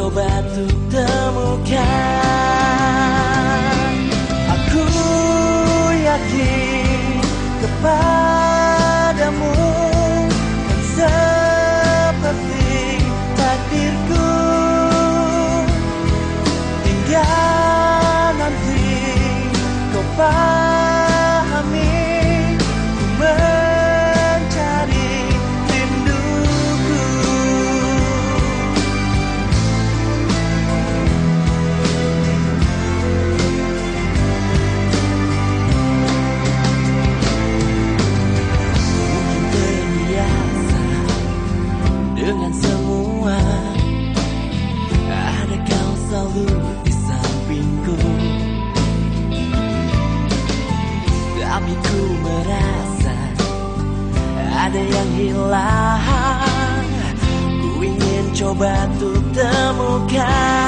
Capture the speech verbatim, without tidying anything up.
coba untuk temukan. Aku yakin kepadamu kan seperti takdirku. Hingga nanti kau pahami, ku mencari rinduku. Mungkin terbiasa dengan semua, ada kau selalu di sampingku. Tapi ku merasa ada yang hilang. Ku ingin coba untuk temukan.